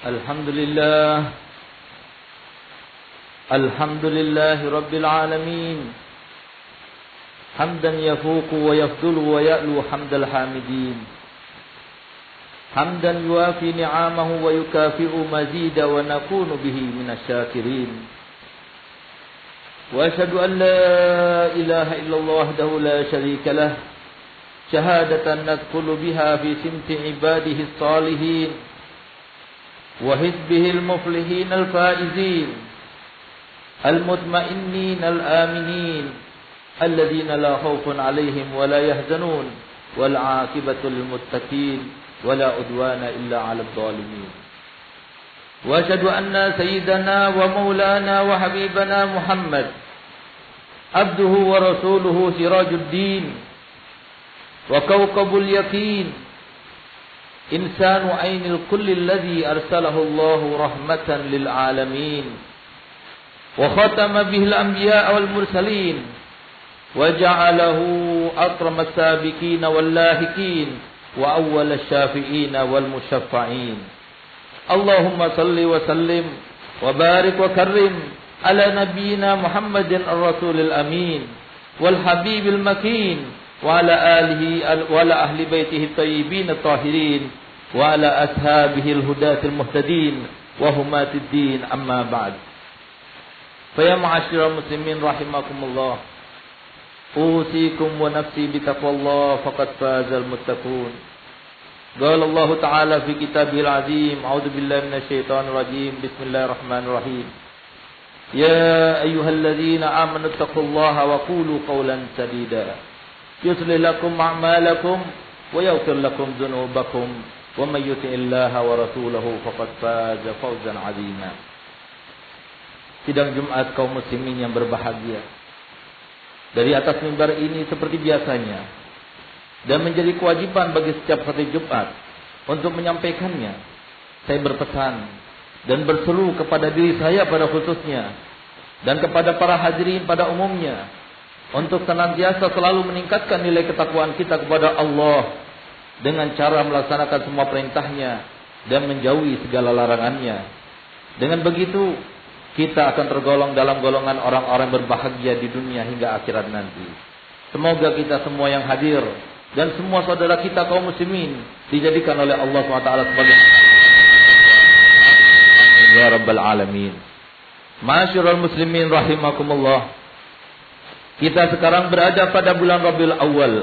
Alhamdulillahi Rabbil Alamin. Hamdan yafuqu wa yafdulu wa ya'lu hamdal hamidin. Hamdan yuafi ni'amahu wa yukafi'u mazida wa nakunu bihi minasyakirin. Wa ashhadu an la ilaha illallah wahdahu la syarika lah. Syahadatan nadkhulu biha fi simti ibadihi as-salihin wa hizbihi al-muflihin al-faizin al-mutma'innin al-aminin alladhina la khawfun 'alaihim wa la yahzanun wal 'aqibatu lil muttaqin wa la udwana illa 'alal zalimin. Wa ashhadu anna sayyidana wa maulana wa habibana Muhammad abduhu wa rasuluhu sirajuddin wa kawkabul yaqin insanu ainil kulli alladhi arsalahu Allahu rahmatan lil alamin wa khatama bihi al-anbiya wal mursalin wa ja'alahu akramas sabiqin wal lahiqin wa awwal asy-syafi'in wal musyaffa'in. Allahumma salli wa sallim wa barik wa karrim ala nabiyyina Muhammadin ar-rasulil amin wal habibil makin wa ala alihi wa ala ahli baitihi at-tayyibin at-tahirin wa ala ashabihi al-hudatil muhtadin wa humatid din, amma ba'd. Fa ya ma'asyiral muslimin rahimakumullah, usikum wa nafsi bi taqwallah faqad fazal muttaqun. Qala Allah ta'ala fi kitabil azim, a'udzu billahi minasyaitonir rajim, bismillahirrahmanirrahim. Ya ayyuhalladzina amanu taqullaha wa qulu qawlan sadida yuslih lakum a'malakum wa yaghfir lakum dhunubakum wa may yuti'illaha wa rasulahu faqad faza fawzan 'azima. Sidang Jumat kaum muslimin yang berbahagia, dari atas mimbar ini seperti biasanya dan menjadi kewajiban bagi setiap hari Jumat untuk menyampaikannya, saya berpesan dan berseru kepada diri saya pada khususnya dan kepada para hadirin pada umumnya untuk senantiasa selalu meningkatkan nilai ketakwaan kita kepada Allah dengan cara melaksanakan semua perintahnya dan menjauhi segala larangannya. Dengan begitu kita akan tergolong dalam golongan orang-orang berbahagia di dunia hingga akhirat nanti. Semoga kita semua yang hadir dan semua saudara kita kaum muslimin dijadikan oleh Allah SWT sebagai ya Rabbal Alamin. Ma'asyiral muslimin rahimakumullah. Kita sekarang berada pada bulan Rabiul Awal.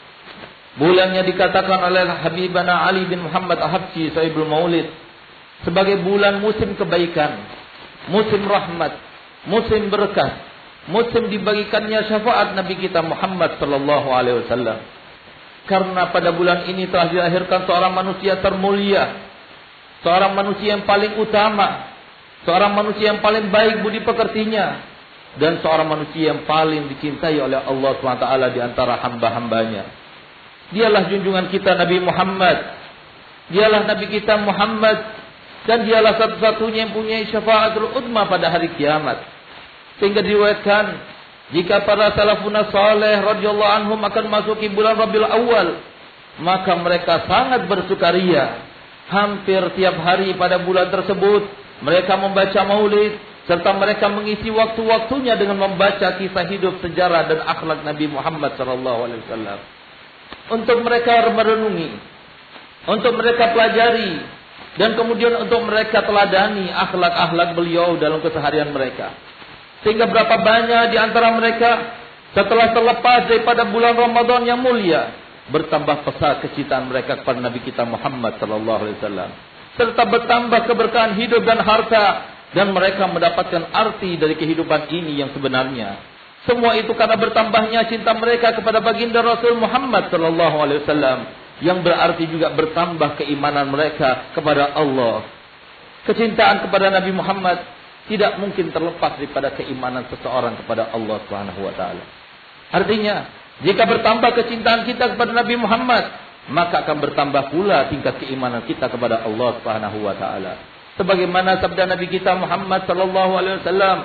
Bulan yang dikatakan oleh Habibana Ali bin Muhammad Al-Habsyi Sahibul Maulid sebagai bulan musim kebaikan, musim rahmat, musim berkah, musim dibagikannya syafaat Nabi kita Muhammad sallallahu alaihi wasallam. Karena pada bulan ini telah dilahirkan seorang manusia termulia, seorang manusia yang paling utama, seorang manusia yang paling baik budi pekertinya, dan seorang manusia yang paling dicintai oleh Allah SWT di antara hamba-hambanya. Dialah junjungan kita Nabi Muhammad, dialah Nabi kita Muhammad, dan dialah satu-satunya yang punya syafaatul uzma pada hari kiamat. Sehingga diriwayatkan jika para salafun saleh radhiyallahu anhum akan masuki bulan Rabiul Awal, maka mereka sangat bersukaria. Hampir tiap hari pada bulan tersebut mereka membaca maulid, serta mereka mengisi waktu-waktunya dengan membaca kisah hidup, sejarah dan akhlak Nabi Muhammad sallallahu alaihi wasallam. Untuk mereka merenungi, untuk mereka pelajari, dan kemudian untuk mereka teladani akhlak-akhlak beliau dalam keseharian mereka. Sehingga berapa banyak di antara mereka setelah terlepas daripada bulan Ramadan yang mulia, bertambah pesat kecintaan mereka kepada Nabi kita Muhammad sallallahu alaihi wasallam, serta bertambah keberkahan hidup dan harta, dan mereka mendapatkan arti dari kehidupan ini yang sebenarnya. Semua itu karena bertambahnya cinta mereka kepada baginda Rasul Muhammad sallallahu alaihi wasallam, yang berarti juga bertambah keimanan mereka kepada Allah. Kecintaan kepada Nabi Muhammad tidak mungkin terlepas daripada keimanan seseorang kepada Allah Subhanahu wa taala. Artinya, jika bertambah kecintaan kita kepada Nabi Muhammad, maka akan bertambah pula tingkat keimanan kita kepada Allah Subhanahu wa taala. Sebagaimana sabda Nabi kita Muhammad sallallahu alaihi wasallam,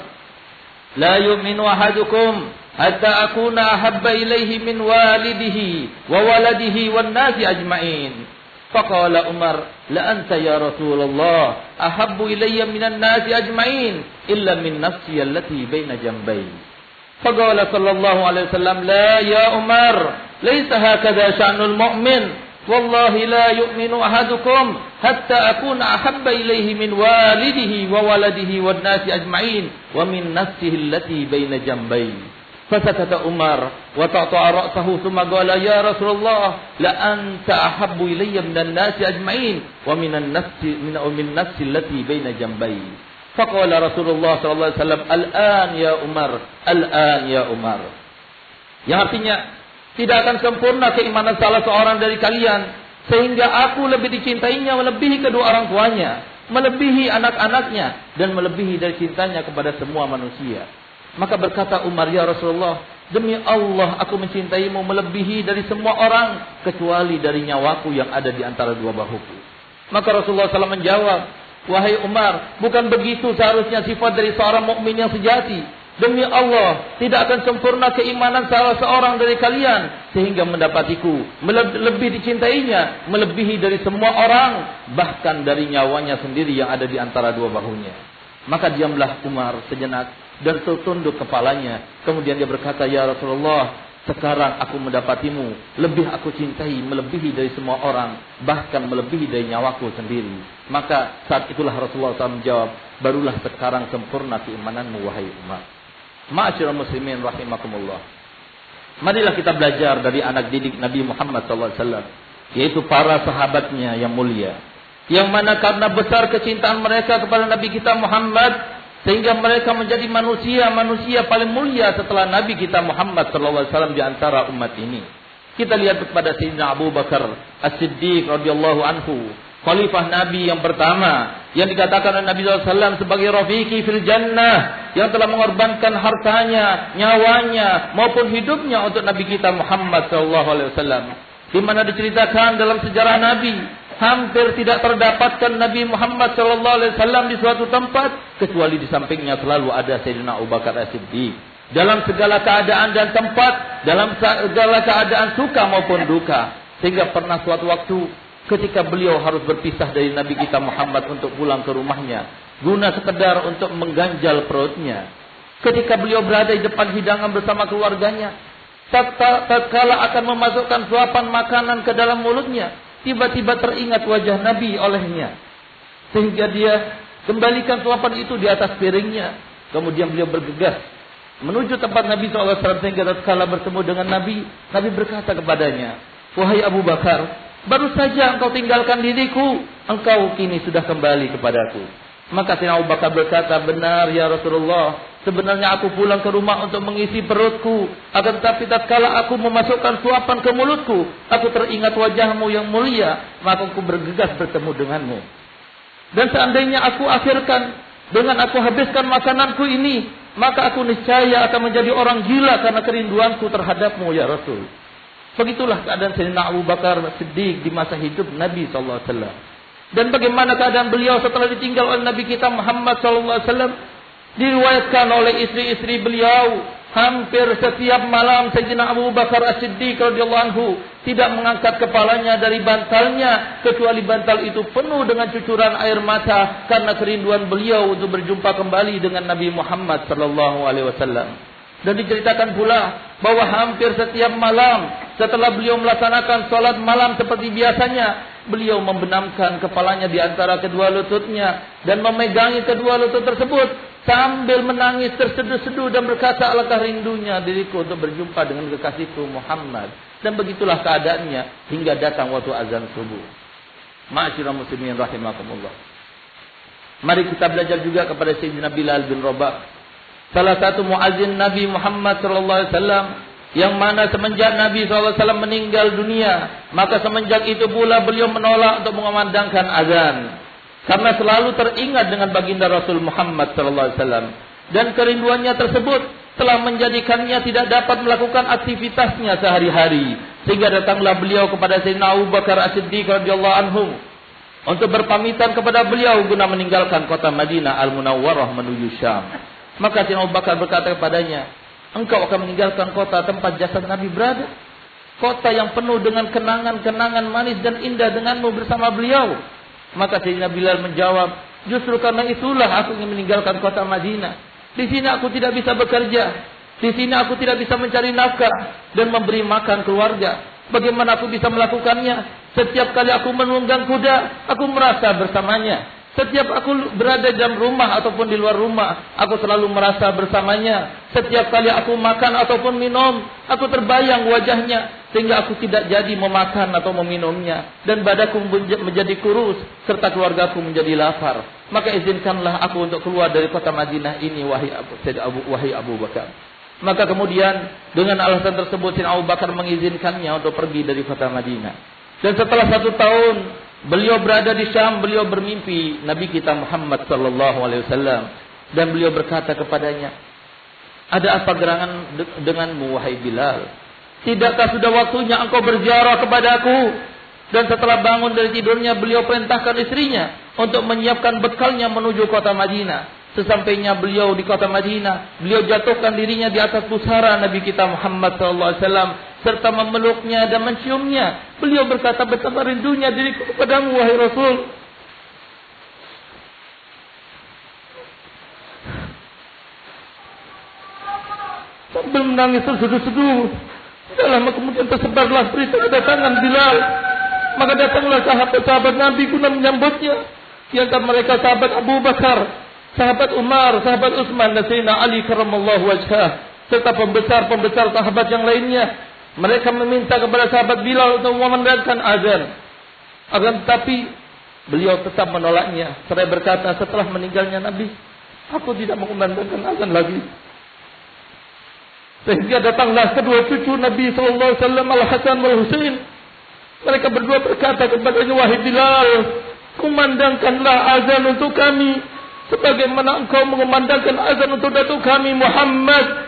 la yu'minu ahadukum hatta akuna ahabba ilaihi min walidihi wa waladihi wan nasi ajma'in. Faqala Umar, la anta ya Rasulullah ahabbu ilayya minan nasi ajma'in illa min nafsi allati baina jambai. Faqala sallallahu alaihi wasallam, la ya Umar, laysa hakadha sya'nul mu'min. Wallahi la yu'minu ahadukum hatta akuna ahabba ilayhi min walidihi wa waladihi wan nasi ajma'in wa min nafsihi allati baina jambai. Fasakata Umar wa ta'ta'a ra'sahu thumma qala ya Rasulullah la anta ahabbu ilayya minan nasi ajma'in wa min nafsi allati baina jambai. Faqala Rasulullah sallallahu alaihi wasallam, al-an ya Umar, al-an ya Umar. Yang artinya tidak akan sempurna keimanan salah seorang dari kalian sehingga aku lebih dicintainya melebihi kedua orang tuanya, melebihi anak-anaknya, dan melebihi dari cintanya kepada semua manusia. Maka berkata Umar, ya Rasulullah, demi Allah aku mencintaimu melebihi dari semua orang kecuali dari nyawaku yang ada di antara dua bahuku. Maka Rasulullah SAW menjawab, wahai Umar, bukan begitu seharusnya sifat dari seorang mukmin yang sejati. Demi Allah, tidak akan sempurna keimanan salah seorang dari kalian sehingga mendapatiku lebih dicintainya melebihi dari semua orang, bahkan dari nyawanya sendiri yang ada di antara dua bahunya. Maka diamlah Umar sejenak dan tunduk kepalanya. Kemudian dia berkata, ya Rasulullah, sekarang aku mendapatimu lebih aku cintai melebihi dari semua orang, bahkan melebihi dari nyawaku sendiri. Maka saat itulah Rasulullah SAW menjawab, barulah sekarang sempurna keimananmu wahai Umar. Ma'asyiral muslimin rahimakumullah. Marilah kita belajar dari anak didik Nabi Muhammad SAW, yaitu para sahabatnya yang mulia, yang mana karena besar kecintaan mereka kepada Nabi kita Muhammad sehingga mereka menjadi manusia paling mulia setelah Nabi kita Muhammad SAW di antara umat ini. Kita lihat kepada Sayyidina Abu Bakar As-Siddiq radhiyallahu anhu, khalifah Nabi yang pertama, yang dikatakan oleh Nabi SAW sebagai Rafiqi fil Jannah, yang telah mengorbankan hartanya, nyawanya, maupun hidupnya untuk Nabi kita Muhammad SAW. Di mana diceritakan dalam sejarah Nabi, hampir tidak terdapatkan Nabi Muhammad SAW di suatu tempat, kecuali di sampingnya selalu ada Sayyidina Abu Bakar As-Siddiq. Dalam segala keadaan dan tempat, dalam segala keadaan suka maupun duka. Sehingga pernah suatu waktu, ketika beliau harus berpisah dari Nabi kita Muhammad untuk pulang ke rumahnya, guna sekedar untuk mengganjal perutnya. Ketika beliau berada di depan hidangan bersama keluarganya, tatkala akan memasukkan suapan makanan ke dalam mulutnya, tiba-tiba teringat wajah Nabi olehnya. Sehingga dia kembalikan suapan itu di atas piringnya. Kemudian beliau bergegas menuju tempat Nabi SAW. Sehingga tatkala bertemu dengan Nabi, Nabi berkata kepadanya, wahai Abu Bakar, baru saja engkau tinggalkan diriku, engkau kini sudah kembali kepadaku. Maka Sayyidina Abu Bakar berkata, benar ya Rasulullah, sebenarnya aku pulang ke rumah untuk mengisi perutku, akan tetapi tatkala aku memasukkan suapan ke mulutku, aku teringat wajahmu yang mulia, maka aku bergegas bertemu denganmu. Dan seandainya aku akhirkan dengan aku habiskan makananku ini, maka aku niscaya akan menjadi orang gila karena kerinduanku terhadapmu ya Rasul. Begitulah keadaan Sayyidina Abu Bakar Siddiq di masa hidup Nabi SAW. Dan bagaimana keadaan beliau setelah ditinggal oleh Nabi kita Muhammad SAW. Diriwayatkan oleh istri-istri beliau, hampir setiap malam Sayyidina Abu Bakar As-Siddiq radhiyallahu anhu tidak mengangkat kepalanya dari bantalnya, kecuali bantal itu penuh dengan cucuran air mata karena kerinduan beliau untuk berjumpa kembali dengan Nabi Muhammad SAW. Dan diceritakan pula bahwa hampir setiap malam setelah beliau melaksanakan sholat malam seperti biasanya, beliau membenamkan kepalanya di antara kedua lututnya dan memegangi kedua lutut tersebut sambil menangis terseduh-seduh dan berkata, alangkah rindunya diriku untuk berjumpa dengan kekasihku Muhammad. Dan begitulah keadaannya hingga datang waktu azan subuh. Ma'asyiral muslimin rahimakumullah. Mari kita belajar juga kepada Sayyidina Bilal bin Rabah, salah satu muazzin Nabi Muhammad SAW, yang mana semenjak Nabi SAW meninggal dunia, maka semenjak itu pula beliau menolak untuk mengumandangkan azan, karena selalu teringat dengan baginda Rasul Muhammad SAW. Dan kerinduannya tersebut telah menjadikannya tidak dapat melakukan aktivitasnya sehari-hari, sehingga datanglah beliau kepada Sayyidina Abu Bakar As-Siddiq radhiyallahu anhu untuk berpamitan kepada beliau guna meninggalkan kota Madinah Al-Munawwarah menuju Syam. Maka Sayyidina Abu Bakar berkata kepadanya, engkau akan meninggalkan kota tempat jasad Nabi berada? kota yang penuh dengan kenangan-kenangan manis dan indah denganmu bersama beliau. Maka Sayyidina Bilal menjawab, justru karena itulah aku ingin meninggalkan kota Madinah. Di sini aku tidak bisa bekerja. Di sini aku tidak bisa mencari nafkah dan memberi makan keluarga. Bagaimana aku bisa melakukannya? Setiap kali aku menunggang kuda, aku merasa bersamanya. Setiap aku berada dalam rumah ataupun di luar rumah, aku selalu merasa bersamanya. Setiap kali aku makan ataupun minum, aku terbayang wajahnya. Sehingga aku tidak jadi memakan atau meminumnya. Dan badanku menjadi kurus, serta keluargaku menjadi lapar. Maka izinkanlah aku untuk keluar dari kota Madinah ini, wahai Abu Bakar. Maka kemudian dengan alasan tersebut Sayyidina Abu Bakar mengizinkannya untuk pergi dari kota Madinah. Dan setelah 1 tahun beliau berada di Syam, beliau bermimpi Nabi kita Muhammad sallallahu alaihi wasallam dan beliau berkata kepadanya, "Ada apa gerangan denganmu wahai Bilal? Tidakkah sudah waktunya engkau berziarah kepadaku?" Dan setelah bangun dari tidurnya beliau perintahkan istrinya untuk menyiapkan bekalnya menuju kota Madinah. Sesampainya beliau di kota Madinah, beliau jatuhkan dirinya di atas pusara Nabi kita Muhammad sallallahu alaihi wasallam serta memeluknya dan menciumnya. Beliau berkata, betapa rindunya diriku kepadamu wahai Rasul. Sambil menangis terseduh-seduh, tidak lama kemudian tersebarlah berita kedatangan Bilal. Maka datanglah sahabat-sahabat Nabi guna menyambutnya. Di antara mereka sahabat Abu Bakar, sahabat Umar, sahabat Utsman dan Sayyidina Ali karramallahu wajhah, serta pembesar-pembesar sahabat yang lainnya. Mereka meminta kepada sahabat Bilal untuk memandangkan azan. Akan tetapi beliau tetap menolaknya. Seraya berkata, setelah meninggalnya Nabi, aku tidak mengumandangkan azan lagi. Sehingga datanglah kedua cucu Nabi sallallahu alaihi wasallam, Al-Hasan wal Husain. Mereka berdua berkata kepadanya, wahai Bilal, kumandangkanlah azan untuk kami sebagaimana engkau mengumandangkan azan untuk datuk kami Muhammad.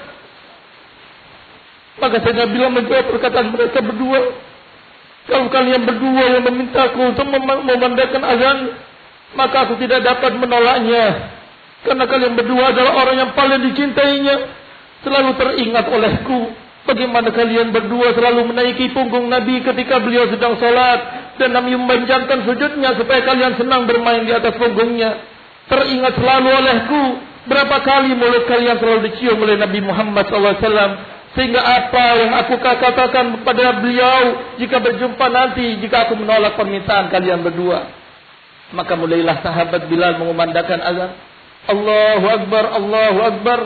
Maka saya bilang menjawab perkataan mereka berdua, kalau kalian berdua yang memintaku untuk memandangkan azan, maka aku tidak dapat menolaknya. Karena kalian berdua adalah orang yang paling dicintainya. Selalu teringat olehku bagaimana kalian berdua selalu menaiki punggung Nabi ketika beliau sedang salat, dan Nabi memanjangkan sujudnya supaya kalian senang bermain di atas punggungnya. Teringat selalu olehku berapa kali mulut kalian selalu dicium oleh Nabi Muhammad SAW. Sehingga apa yang aku katakan kepada beliau jika berjumpa nanti, jika aku menolak permintaan kalian berdua. Maka mulailah sahabat Bilal mengumandangkan azan. Allahu Akbar, Allahu Akbar,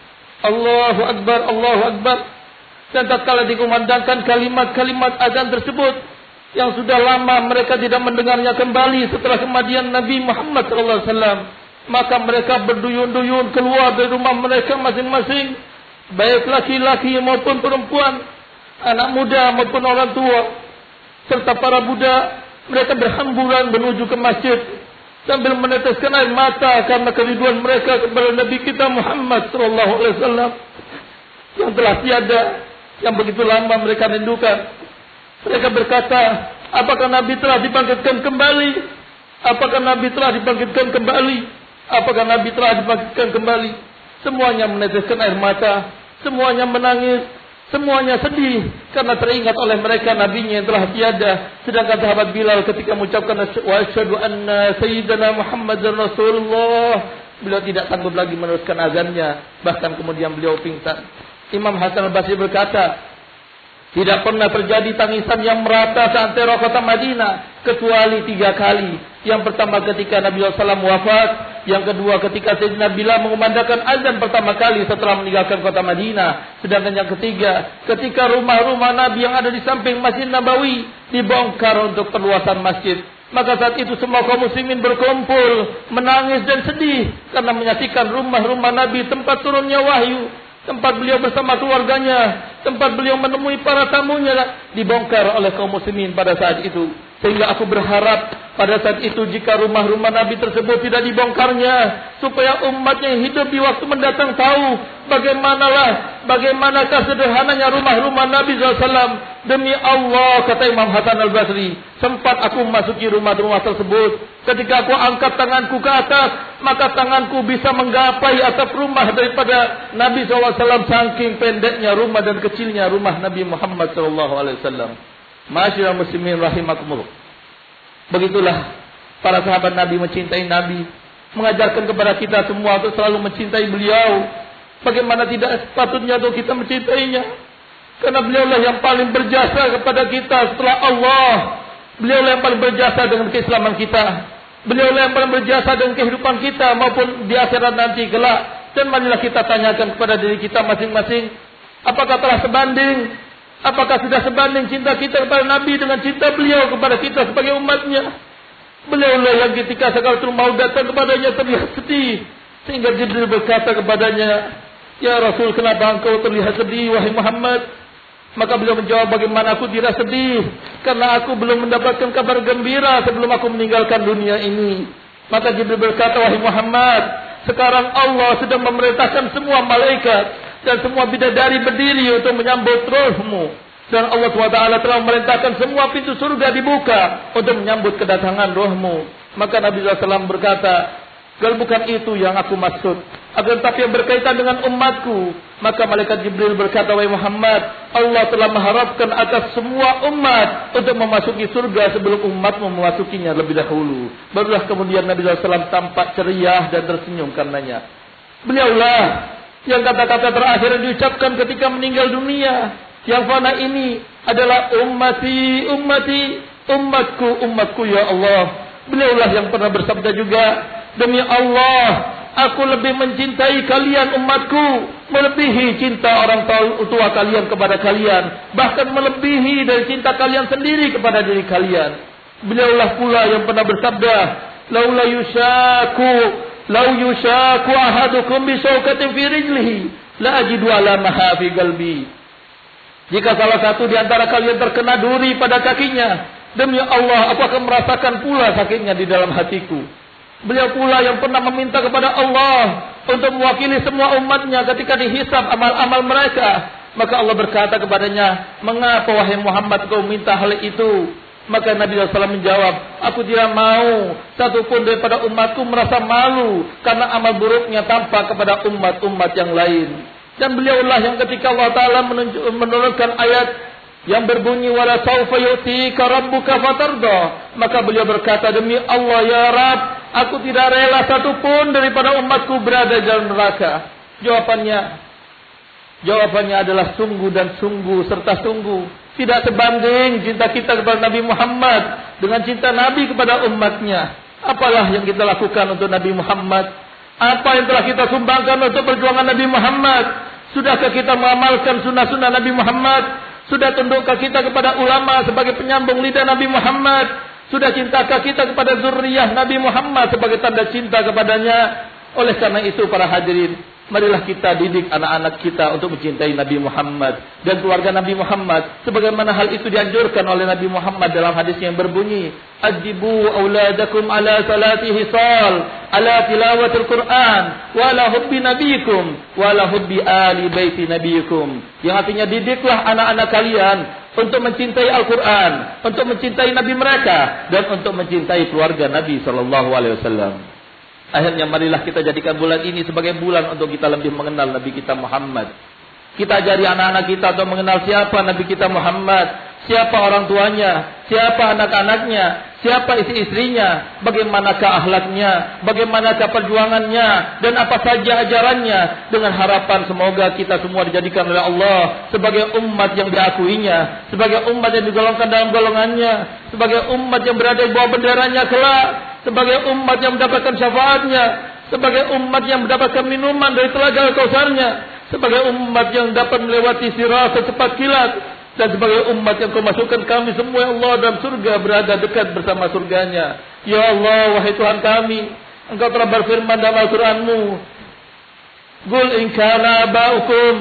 Allahu Akbar, Allahu Akbar. Dan tatkala dikumandangkan kalimat-kalimat azan tersebut yang sudah lama mereka tidak mendengarnya kembali setelah kematian Nabi Muhammad SAW, maka mereka berduyun-duyun keluar dari rumah mereka masing-masing, baik laki-laki maupun perempuan, anak muda maupun orang tua, serta para budak. Mereka berhamburan menuju ke masjid sambil meneteskan air mata karena kerinduan mereka kepada Nabi kita Muhammad SAW yang telah tiada, yang begitu lama mereka rindukan. Mereka berkata, apakah Nabi telah dibangkitkan kembali? Apakah Nabi telah dibangkitkan kembali? Apakah Nabi telah dibangkitkan kembali? Semuanya meneteskan air mata, semuanya menangis, semuanya sedih karena teringat oleh mereka nabinya yang telah tiada. Sedangkan sahabat Bilal ketika mengucapkan wa asyhadu anna sayyidana Muhammadar Rasulullah, beliau tidak sanggup lagi meneruskan azannya, bahkan kemudian beliau pingsan. Imam Hasan al-Basri berkata, tidak pernah terjadi tangisan yang merata seantero kota Madinah kecuali 3 kali. Yang pertama ketika Nabi SAW wafat, yang kedua ketika Sayyidina Bilal mengumandangkan azan pertama kali setelah meninggalkan kota Madinah, sedangkan yang ketiga ketika rumah-rumah Nabi yang ada di samping Masjid Nabawi dibongkar untuk perluasan masjid. Maka saat itu semua kaum muslimin berkumpul menangis dan sedih karena menyaksikan rumah-rumah Nabi, tempat turunnya wahyu, tempat beliau bersama keluarganya, tempat beliau menemui para tamunya, dibongkar oleh kaum muslimin pada saat itu. Sehingga aku berharap pada saat itu jika rumah-rumah Nabi tersebut tidak dibongkarnya, supaya umatnya yang hidup di waktu mendatang tahu bagaimanakah sederhananya rumah-rumah Nabi SAW. Demi Allah, kata Imam Hasan Al-Basri, sempat aku memasuki rumah-rumah tersebut. Ketika aku angkat tanganku ke atas, maka tanganku bisa menggapai atap rumah daripada Nabi SAW. Saking pendeknya rumah dan kecilnya rumah Nabi Muhammad SAW. Ma'asyiral muslimin rahimakumullah. Begitulah para sahabat Nabi mencintai Nabi, mengajarkan kepada kita semua untuk selalu mencintai beliau. Bagaimana tidak sepatutnya untuk kita mencintainya, karena beliaulah yang paling berjasa kepada kita setelah Allah. Beliaulah yang paling berjasa dengan keislaman kita. Beliaulah yang paling berjasa dengan kehidupan kita maupun di akhirat nanti kelak. Dan marilah kita tanyakan kepada diri kita masing-masing, apakah telah sebanding? Apakah sudah sebanding cinta kita kepada Nabi dengan cinta beliau kepada kita sebagai umatnya? Beliaulah yang ketika Sakaratul Maut datang kepadanya terlihat sedih, sehingga Jibril berkata kepadanya, "Ya Rasul, kenapa engkau terlihat sedih, wahai Muhammad?" Maka beliau menjawab, "Bagaimana aku tidak sedih? Karena aku belum mendapatkan kabar gembira sebelum aku meninggalkan dunia ini." Maka Jibril berkata, "Wahai Muhammad, sekarang Allah sedang memerintahkan semua malaikat dan semua bidadari berdiri untuk menyambut rohmu. Dan Allah SWT telah memerintahkan semua pintu surga dibuka untuk menyambut kedatangan rohmu." Maka Nabi SAW berkata, "Kalau bukan itu yang aku maksud, akan tapi yang berkaitan dengan umatku." Maka malaikat Jibril berkata, "Wahai Muhammad, Allah telah mengharapkan atas semua umat untuk memasuki surga sebelum umatmu memasukinya lebih dahulu." Barulah kemudian Nabi SAW tampak ceria dan tersenyum karenanya. Beliaulah yang kata-kata terakhir yang diucapkan ketika meninggal dunia. Yang fana ini adalah ummati, ummati, umatku ya Allah. Beliaulah yang pernah bersabda juga, "Demi Allah, aku lebih mencintai kalian umatku, melebihi cinta orang tua kalian kepada kalian, bahkan melebihi dari cinta kalian sendiri kepada diri kalian." Beliaulah pula yang pernah bersabda, "Lau yushaku ahadukum bisawkatin fi rijlihi la ajidu alamaha fi qalbi." Jika salah satu di antara kalian terkena duri pada kakinya, demi Allah aku akan merasakan pula sakitnya di dalam hatiku. Beliau pula yang pernah meminta kepada Allah untuk mewakili semua umatnya ketika dihisab amal-amal mereka. Maka Allah berkata kepadanya, "Mengapa wahai Muhammad kau minta hal itu?" Maka Nabi SAW menjawab, "Aku tidak mau satupun daripada umatku merasa malu karena amal buruknya tampak kepada umat-umat yang lain." Dan beliaulah yang ketika Allah Ta'ala menurunkan ayat yang berbunyi, "Wala sawfa yu'tika rabbuka fatarda." Maka beliau berkata, "Demi Allah ya Rabb, aku tidak rela satupun daripada umatku berada di dalam neraka." Jawabannya adalah sungguh dan sungguh serta sungguh. Tidak sebanding cinta kita kepada Nabi Muhammad dengan cinta Nabi kepada umatnya. Apalah yang kita lakukan untuk Nabi Muhammad? Apa yang telah kita sumbangkan untuk perjuangan Nabi Muhammad? Sudahkah kita mengamalkan sunnah-sunnah Nabi Muhammad? Sudah tundukkah kita kepada ulama sebagai penyambung lidah Nabi Muhammad? Sudah cintakah kita kepada zuriyah Nabi Muhammad sebagai tanda cinta kepadanya? Oleh karena itu para hadirin, marilah kita didik anak-anak kita untuk mencintai Nabi Muhammad dan keluarga Nabi Muhammad sebagaimana hal itu dianjurkan oleh Nabi Muhammad dalam hadis yang berbunyi, "Ajibu auladakum ala salati hisal, ala tilawatil Quran, wa ala hubbi nabiyikum, wa ala hubbi ali baiti nabiyikum." Yang artinya didiklah anak-anak kalian untuk mencintai Al-Quran, untuk mencintai Nabi mereka, dan untuk mencintai keluarga Nabi SAW. Akhirnya marilah kita jadikan bulan ini sebagai bulan untuk kita lebih mengenal Nabi kita Muhammad. Kita ajari anak-anak kita untuk mengenal siapa Nabi kita Muhammad, siapa orang tuanya, siapa anak-anaknya, siapa istri-istrinya, bagaimanakah akhlaknya, bagaimanakah perjuangannya, dan apa saja ajarannya, dengan harapan semoga kita semua dijadikan oleh Allah sebagai umat yang diakuinya, sebagai umat yang digolongkan dalam golongannya, sebagai umat yang berada di bawah benderanya kelak, sebagai umat yang mendapatkan syafaatnya, sebagai umat yang mendapatkan minuman dari telaga Kautsarnya, sebagai umat yang dapat melewati sirat secepat kilat, dan sebagai umat yang kau masukkan kami semua ya Allah dalam surga, berada dekat bersama surganya. Ya Allah, wahai Tuhan kami, Engkau telah berfirman dalam Al-Quranmu, "Qul in kana aba'ukum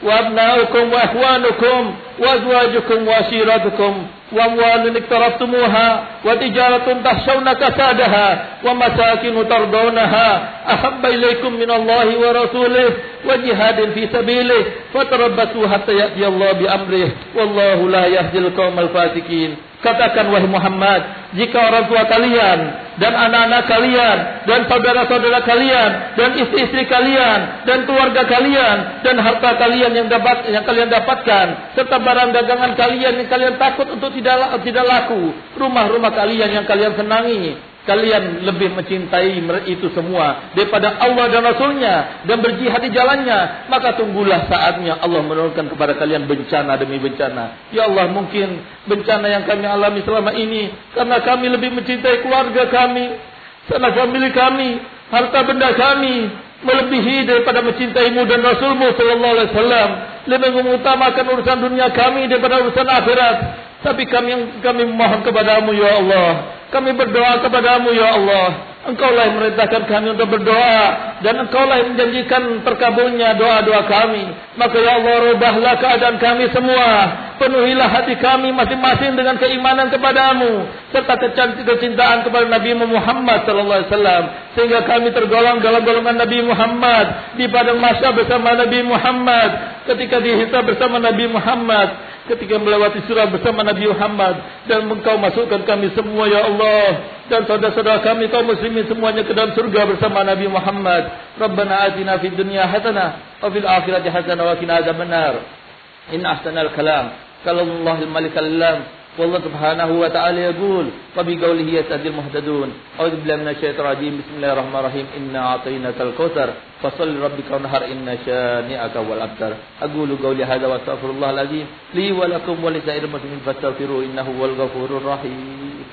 وأبناؤكم وإخوانكم وأزواجكم وعشيرتكم وأموال اقترفتموها وتجارة تخشون كسادها ومساكن ترضونها أحب إليكم من الله ورسوله وجهاد في سبيله فتربصوا حتى يأتي الله بأمره والله لا يهدي القوم الفاسقين. Katakan wahai Muhammad, jika orang tua kalian dan anak-anak kalian dan saudara-saudara kalian dan istri-istri kalian dan keluarga kalian dan harta kalian yang kalian dapatkan serta barang dagangan kalian yang kalian takut untuk tidak laku, rumah-rumah kalian yang kalian senangi, kalian lebih mencintai itu semua daripada Allah dan Rasulnya dan berjihad di jalannya, maka tunggulah saatnya Allah menurunkan kepada kalian bencana demi bencana. Ya Allah, mungkin bencana yang kami alami selama ini karena kami lebih mencintai keluarga kami, sanak famili kami, harta benda kami melebihi daripada mencintaimu dan Rasulmu sallallahu alaihi wasallam, lebih mengutamakan urusan dunia kami daripada urusan akhirat. Tapi kami mohon kepadamu ya Allah, kami berdoa kepadamu ya Allah. Engkaulah yang merintahkan kami untuk berdoa dan Engkaulah yang menjanjikan terkabulnya doa-doa kami. Maka ya Allah, rubahlah keadaan kami semua, penuhilah hati kami masing-masing dengan keimanan kepadamu serta kecintaan kepada Nabi Muhammad sallallahu alaihi wasallam, sehingga kami tergolong dalam golongan Nabi Muhammad di padang mahsyar bersama Nabi Muhammad, ketika dihisab bersama Nabi Muhammad, ketika melewati surah bersama Nabi Muhammad, dan Engkau masukkan kami semua ya Allah dan saudara-saudara kami kaum muslimin semuanya ke dalam surga bersama Nabi Muhammad. Rabbana atina fid dunya hasanah wa fil akhirati hasanah wa qina adzabannar. In ahsanal kalam qalallahu malikal lam wallahu subhanahu wa ta'ala yaqul wa bi qawlihi yasdil muhtadun. A'udzu billahi minasy syaitonir rajim. Bismillahirrahmanirrahim. Inna a'tainakal kautsar fashalli rabbika wanhar inna syani'aka wal abtar. Aqulu qawli hadza wa astaghfirullahal azim li wa lakum wa lisairil muslimin fastaghfiruhu innahu wal ghafurur rahim.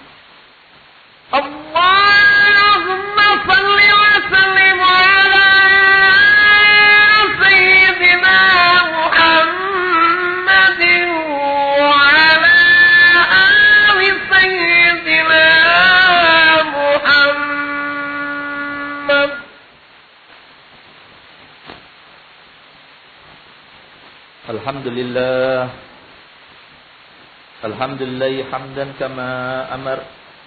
Allahumma salli wa sallim ala sayyidina Muhammadin wa ala ali sayyidina Muhammad. Alhamdulillah hamdan kama amar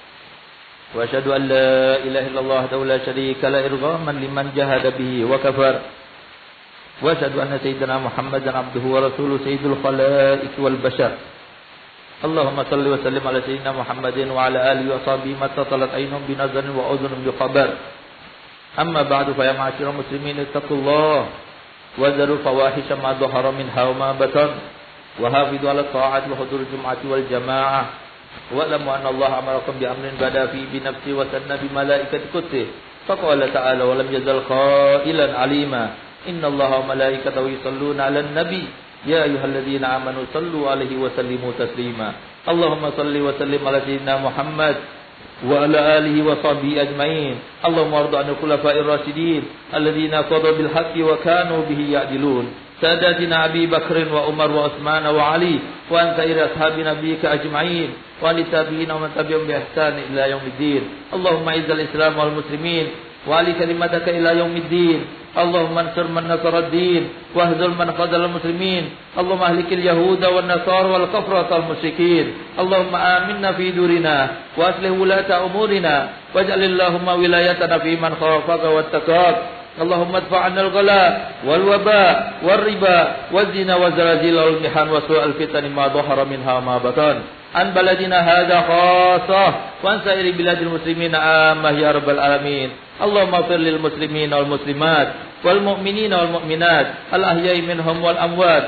wa asyhadu an la ilaha illallah wahdahu la syarika la irghaman liman jahada bihi wa kafar wa asyhadu anna sayyidina Muhammadan abduhu wa rasuluhu sayyidul khalaiq wal bashar. Allahumma salli wa sallim ala sayyidina Muhammadin wa ala alihi wa sahbihi mattatalat aynum bi nazarin wa udhunum bi khabar. Amma ba'du, fa ya ma'asyiral muslimin ittaqullah wa dharu fawahisha ma dhahara minha wa ma batan wa hafizu ala ta'ati wa hudur jum'ati wal jamaah. Wa'lamu anna Allah amarakum bi amrin bada fi bi nafsi wa sanna bi malaikati qudsi. Faqala ta'ala wa lam yazal qailan alima. Inna Allah wa malaikatahu yusalluna 'alan nabi. Ya ayyuhalladzina amanu sallu 'alaihi wa sallimu taslima. Allahumma salli wa sallim ala sayyidina Muhammad wa ala alihi wa sahbihi ajma'in. Allahumma arda 'anil khulafa'ir rasyidin alladzina qadaw bil haqqi wa kanu bihi ya'dilun. ساداتنا أبي بكر وعمر وعثمان وعلي وأن سائر أصحاب نبيك أجمعين وأن التابعين ومن تبعهم بإحسان إلى يوم الدين. اللهم أعز الإسلام والمسلمين وعلي كلمتك إلى يوم الدين. اللهم انصر من نصر الدين واهزم من خذل المسلمين. اللهم أهلك اليهود والنصارى والكفرة والمشركين. اللهم آمنا في دورنا وأصلح ولاة أمورنا واجعل اللهم ولايتنا في من خافك واتقاك. اللهم ادفع عنا الغلاء والوباء والربا والزنا والزلازل والمحن وسوء الفتن ما ظهر منها وما بطن عن بلدنا هذا خاصة وعن سائر بلاد المسلمين عامة يا رب العالمين. اللهم اغفر للمسلمين والمسلمات والمؤمنين والمؤمنات الأحياء منهم والأموات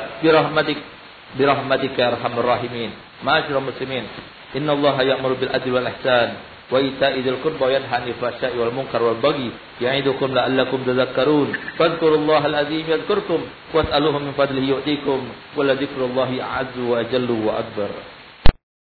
برحمتك يا أرحم الراحمين. معاشر المسلمين، إن الله يأمر بالعدل والإحسان وإيتاء ذي القربى وينهى عن الفحشاء والمنكر والبغي يعظكم لعلكم تذكرون. فاذكروا الله العظيم يذكركم واسألوه من فضله يؤتيكم ولذكر الله أعز وأجل وأكبر.